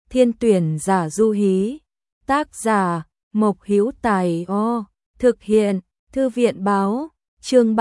Thiên tuyển giả du hí. Tác giả Mộc Hữu Tài. Thực hiện Thư viện báo. Chương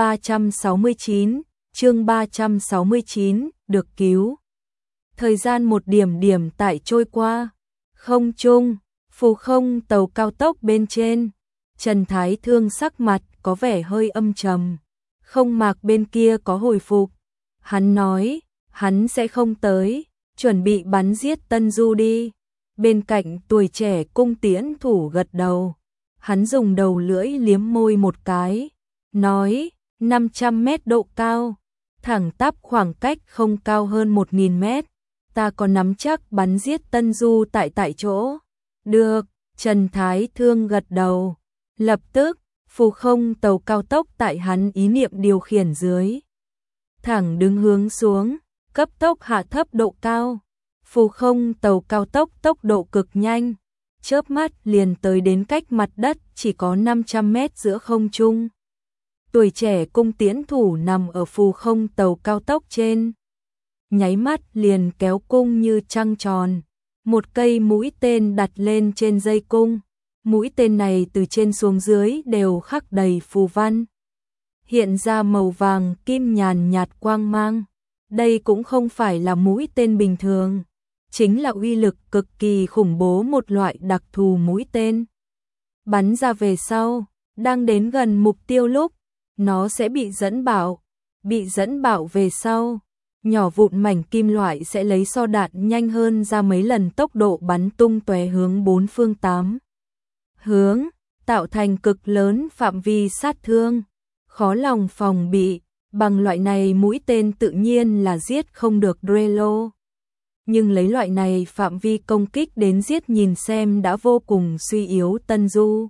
369, được cứu. Thời gian một điểm điểm tại trôi qua. Không trung, phù không tàu cao tốc bên trên. Trần Thái Thương sắc mặt có vẻ hơi âm trầm. Không Mạc bên kia có hồi phục. Hắn nói, hắn sẽ không tới, chuẩn bị bắn giết Tân Du đi. Bên cạnh Tuổi Trẻ Cung Tiễn Thủ gật đầu. Hắn dùng đầu lưỡi liếm môi một cái, nói, 500 mét độ cao, thẳng tắp khoảng cách không cao hơn 1000 mét. Ta có nắm chắc bắn giết Tân Du tại chỗ. Được, Trần Thái Thương gật đầu. Lập tức, phù không tàu cao tốc tại hắn ý niệm điều khiển dưới. Thẳng đứng hướng xuống, cấp tốc hạ thấp độ cao. Phù không tàu cao tốc tốc độ cực nhanh, chớp mắt liền tới đến cách mặt đất chỉ có 500 mét giữa không trung. Tuổi Trẻ Cung Tiễn Thủ nằm ở phù không tàu cao tốc trên. Nháy mắt liền kéo cung như trăng tròn. Một cây mũi tên đặt lên trên dây cung. Mũi tên này từ trên xuống dưới đều khắc đầy phù văn. Hiện ra màu vàng kim nhàn nhạt quang mang. Đây cũng không phải là mũi tên bình thường. Chính là uy lực cực kỳ khủng bố một loại đặc thù mũi tên. Bắn ra về sau, đang đến gần mục tiêu lúc, nó sẽ bị dẫn bảo. Bị dẫn bảo về sau, nhỏ vụn mảnh kim loại sẽ lấy so đạn nhanh hơn ra mấy lần tốc độ bắn tung tóe hướng bốn phương tám hướng, tạo thành cực lớn phạm vi sát thương. Khó lòng phòng bị, bằng loại này mũi tên tự nhiên là giết không được Drelo. Nhưng lấy loại này phạm vi công kích đến giết nhìn xem đã vô cùng suy yếu Tân Du.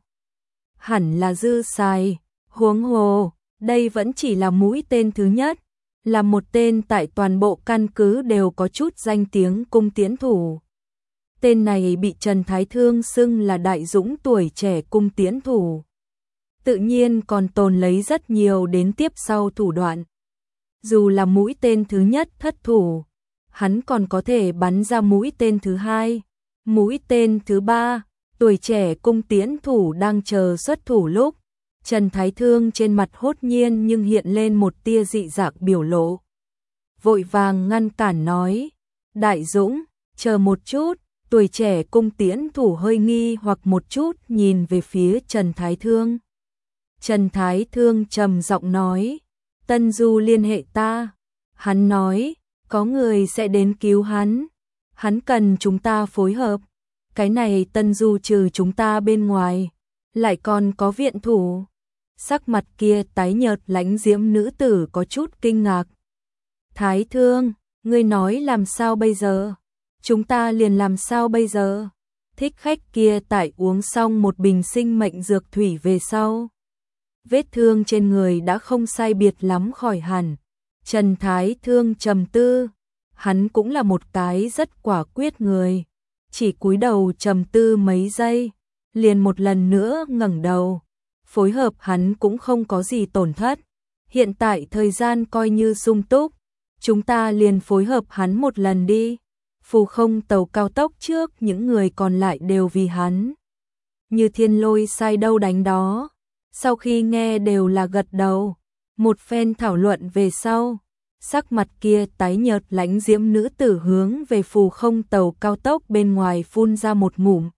Hẳn là dư xài, huống hồ, đây vẫn chỉ là mũi tên thứ nhất, là một tên tại toàn bộ căn cứ đều có chút danh tiếng cung tiễn thủ. Tên này bị Trần Thái Thương xưng là Đại Dũng Tuổi Trẻ Cung Tiễn Thủ. Tự nhiên còn tồn lấy rất nhiều đến tiếp sau thủ đoạn. Dù là mũi tên thứ nhất thất thủ, hắn còn có thể bắn ra mũi tên thứ hai, mũi tên thứ ba. Tuổi Trẻ Cung Tiễn Thủ đang chờ xuất thủ lúc, Trần Thái Thương trên mặt hốt nhiên nhưng hiện lên một tia dị dạng biểu lộ. Vội vàng ngăn cản nói, Đại Dũng, chờ một chút. Tuổi Trẻ Cung Tiễn Thủ hơi nghi hoặc một chút nhìn về phía Trần Thái Thương. Trần Thái Thương trầm giọng nói, Tân Du liên hệ ta. Hắn nói, có người sẽ đến cứu hắn. Hắn cần chúng ta phối hợp. Cái này Tân Du trừ chúng ta bên ngoài, lại còn có viện thủ. Sắc mặt kia tái nhợt lãnh diễm nữ tử có chút kinh ngạc. Thái Thương, ngươi nói làm sao bây giờ? Chúng ta liền làm sao bây giờ? Thích khách kia tại uống xong một bình sinh mệnh dược thủy về sau. Vết thương trên người đã không sai biệt lắm khỏi hẳn. Trần Thái Thương trầm tư. Hắn cũng là một cái rất quả quyết người. Chỉ cúi đầu trầm tư mấy giây, liền một lần nữa ngẩng đầu. Phối hợp hắn cũng không có gì tổn thất. Hiện tại thời gian coi như sung túc. Chúng ta liền phối hợp hắn một lần đi. Phù không tàu cao tốc trước những người còn lại đều vì hắn. Như thiên lôi sai đâu đánh đó. Sau khi nghe đều là gật đầu. Một phen thảo luận về sau. Sắc mặt kia tái nhợt lãnh diễm nữ tử hướng về phù không tàu cao tốc bên ngoài phun ra một ngụm.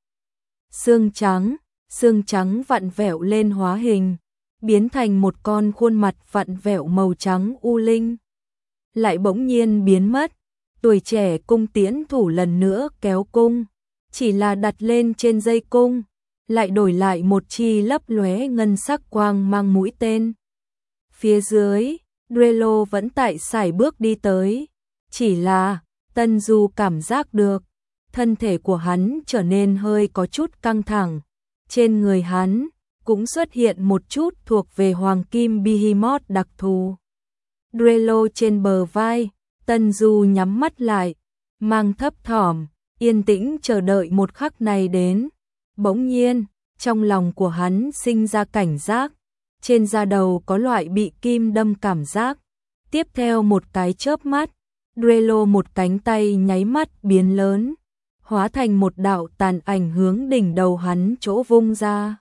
Xương trắng vặn vẹo lên hóa hình. Biến thành một con khuôn mặt vặn vẹo màu trắng u linh. Lại bỗng nhiên biến mất. Tuổi Trẻ Cung Tiễn Thủ lần nữa kéo cung, chỉ là đặt lên trên dây cung, lại đổi lại một chi lấp lóe ngân sắc quang mang mũi tên. Phía dưới, Drelo vẫn tại sải bước đi tới, chỉ là Tân Du cảm giác được, thân thể của hắn trở nên hơi có chút căng thẳng, trên người hắn cũng xuất hiện một chút thuộc về hoàng kim behemoth đặc thù. Drelo trên bờ vai, Tân Du nhắm mắt lại, mang thấp thỏm, yên tĩnh chờ đợi một khắc này đến. Bỗng nhiên, trong lòng của hắn sinh ra cảnh giác, trên da đầu có loại bị kim đâm cảm giác. Tiếp theo một cái chớp mắt, Drelo một cánh tay nháy mắt biến lớn, hóa thành một đạo tàn ảnh hướng đỉnh đầu hắn chỗ vung ra.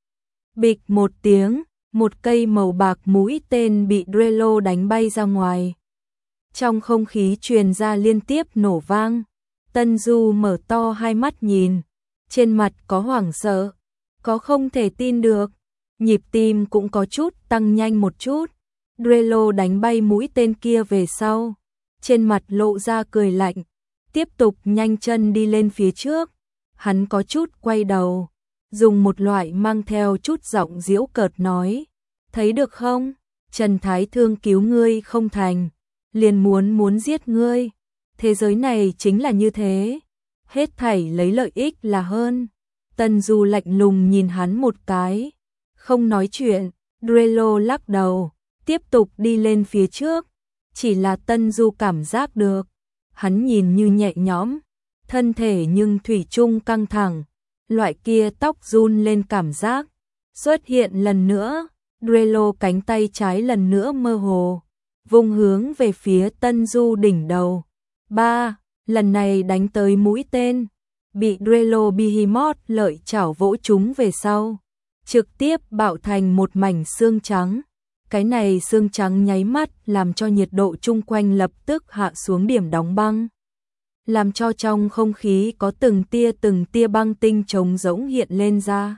Bịch một tiếng, một cây màu bạc mũi tên bị Drello đánh bay ra ngoài. Trong không khí truyền ra liên tiếp nổ vang, Tân Du mở to hai mắt nhìn, trên mặt có hoảng sợ, có không thể tin được, nhịp tim cũng có chút tăng nhanh một chút. Drello đánh bay mũi tên kia về sau, trên mặt lộ ra cười lạnh, tiếp tục nhanh chân đi lên phía trước. Hắn có chút quay đầu, dùng một loại mang theo chút giọng giễu cợt nói, thấy được không, Trần Thái Thương cứu ngươi không thành, liền muốn giết ngươi. Thế giới này chính là như thế, hết thảy lấy lợi ích là hơn. Tân Du lạnh lùng nhìn hắn một cái, không nói chuyện. Drello lắc đầu, tiếp tục đi lên phía trước. Chỉ là Tân Du cảm giác được, hắn nhìn như nhẹ nhõm, thân thể nhưng thủy chung căng thẳng, loại kia tóc run lên cảm giác xuất hiện lần nữa. Drello cánh tay trái lần nữa mơ hồ, vung hướng về phía Tân Du đỉnh đầu. Ba, lần này đánh tới mũi tên, bị Drello Behemoth lợi chảo vỗ trúng về sau, trực tiếp bạo thành một mảnh xương trắng. Cái này xương trắng nháy mắt làm cho nhiệt độ chung quanh lập tức hạ xuống điểm đóng băng, làm cho trong không khí có từng tia băng tinh trống rỗng hiện lên ra.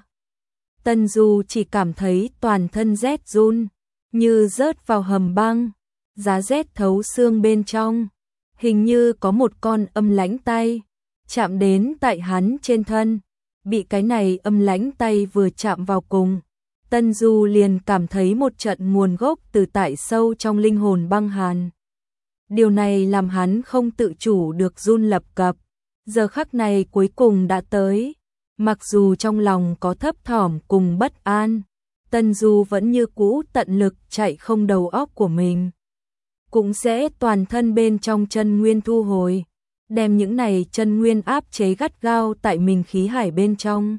Tân Du chỉ cảm thấy toàn thân rét run, như rớt vào hầm băng, giá rét thấu xương bên trong, hình như có một con âm lãnh tay chạm đến tại hắn trên thân. Bị cái này âm lãnh tay vừa chạm vào cùng, Tân Du liền cảm thấy một trận nguồn gốc từ tại sâu trong linh hồn băng hàn. Điều này làm hắn không tự chủ được run lập cập. Giờ khắc này cuối cùng đã tới, mặc dù trong lòng có thấp thỏm cùng bất an, Tân Du vẫn như cũ tận lực chạy không đầu óc của mình, cũng sẽ toàn thân bên trong chân nguyên thu hồi, đem những này chân nguyên áp chế gắt gao tại mình khí hải bên trong.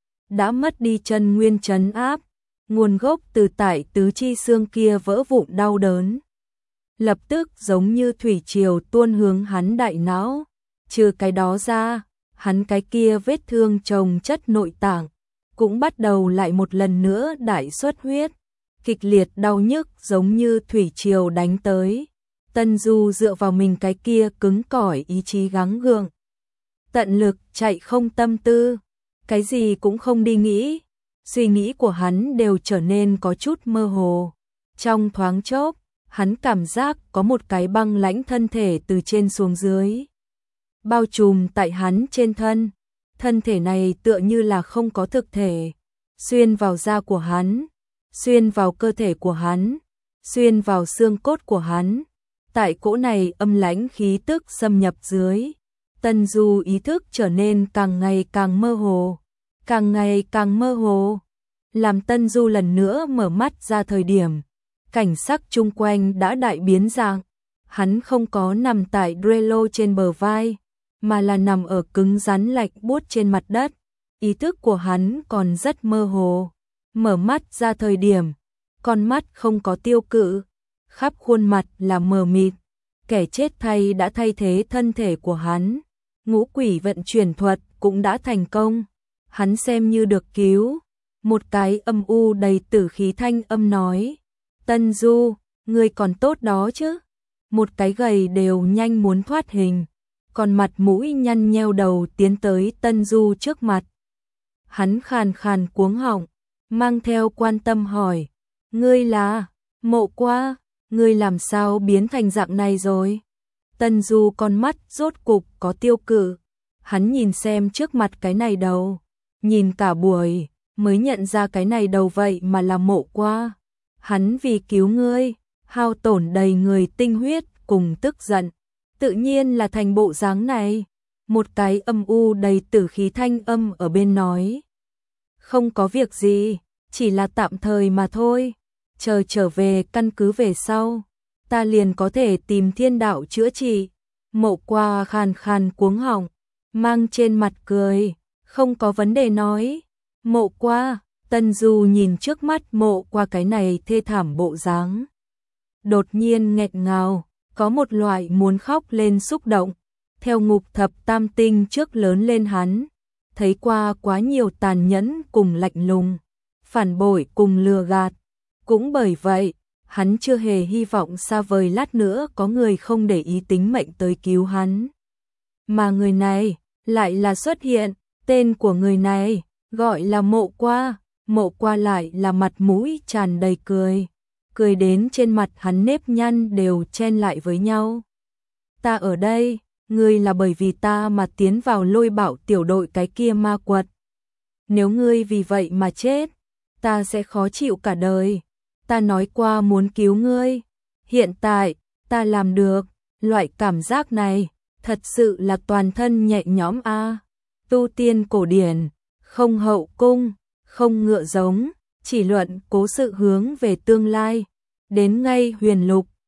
Đã mất đi chân nguyên trấn áp, nguồn gốc từ tại tứ chi xương kia vỡ vụn đau đớn, lập tức giống như thủy triều tuôn hướng hắn đại não. Trừ cái đó ra, hắn cái kia vết thương chồng chất nội tạng cũng bắt đầu lại một lần nữa đại xuất huyết, kịch liệt đau nhức giống như thủy triều đánh tới. Tân Du dựa vào mình cái kia cứng cỏi ý chí gắng gượng, tận lực chạy không tâm tư, cái gì cũng không đi nghĩ, suy nghĩ của hắn đều trở nên có chút mơ hồ. Trong thoáng chốc, hắn cảm giác có một cái băng lãnh thân thể từ trên xuống dưới bao trùm tại hắn trên thân. Thân thể này tựa như là không có thực thể, xuyên vào da của hắn, xuyên vào cơ thể của hắn, xuyên vào xương cốt của hắn. Tại cỗ này âm lãnh khí tức xâm nhập dưới, Tân Du ý thức trở nên càng ngày càng mơ hồ, càng ngày càng mơ hồ. Làm Tân Du lần nữa mở mắt ra thời điểm, cảnh sắc chung quanh đã đại biến dạng. Hắn không có nằm tại Drello trên bờ vai, mà là nằm ở cứng rắn lạnh buốt trên mặt đất. Ý thức của hắn còn rất mơ hồ. Mở mắt ra thời điểm, con mắt không có tiêu cự, khắp khuôn mặt là mờ mịt. Kẻ chết thay đã thay thế thân thể của hắn, ngũ quỷ vận chuyển thuật cũng đã thành công, hắn xem như được cứu. Một cái âm u đầy tử khí thanh âm nói, Tân Du, ngươi còn tốt đó chứ? Một cái gầy đều nhanh muốn thoát hình, còn mặt mũi nhăn nheo đầu tiến tới Tân Du trước mặt. Hắn khàn khàn cuống họng, mang theo quan tâm hỏi, ngươi là Mộ Qua, ngươi làm sao biến thành dạng này rồi? Tân Du con mắt rốt cục có tiêu cự, hắn nhìn xem trước mặt cái này đầu, nhìn cả buổi mới nhận ra cái này đầu vậy mà là Mộ Qua. Hắn vì cứu ngươi, hao tổn đầy người tinh huyết cùng tức giận, tự nhiên là thành bộ dáng này. Một cái âm u đầy tử khí thanh âm ở bên nói, không có việc gì, chỉ là tạm thời mà thôi, chờ trở về căn cứ về sau, ta liền có thể tìm thiên đạo chữa trị. Mộ Qua khàn khàn cuống họng, mang trên mặt cười, không có vấn đề nói. Mộ Qua, Tân Du nhìn trước mắt Mộ Qua cái này thê thảm bộ dáng, đột nhiên nghẹn ngào, có một loại muốn khóc lên xúc động. theo ngục thập tam tinh trước lớn lên hắn, thấy qua quá nhiều tàn nhẫn cùng lạnh lùng, phản bội cùng lừa gạt. Cũng bởi vậy, hắn chưa hề hy vọng xa vời lát nữa có người không để ý tính mệnh tới cứu hắn. Mà người này lại là xuất hiện, tên của người này gọi là Mộ Qua lại là mặt mũi tràn đầy cười, cười đến trên mặt hắn nếp nhăn đều chen lại với nhau. Ta ở đây, ngươi là bởi vì ta mà tiến vào Lôi Bảo tiểu đội cái kia ma quật. Nếu ngươi vì vậy mà chết, ta sẽ khó chịu cả đời. Ta nói qua muốn cứu ngươi, hiện tại ta làm được, loại cảm giác này thật sự là toàn thân nhẹ nhõm a. Tu tiên cổ điển, không hậu cung, không ngựa giống, chỉ luận cố sự hướng về tương lai, đến ngay huyền lục,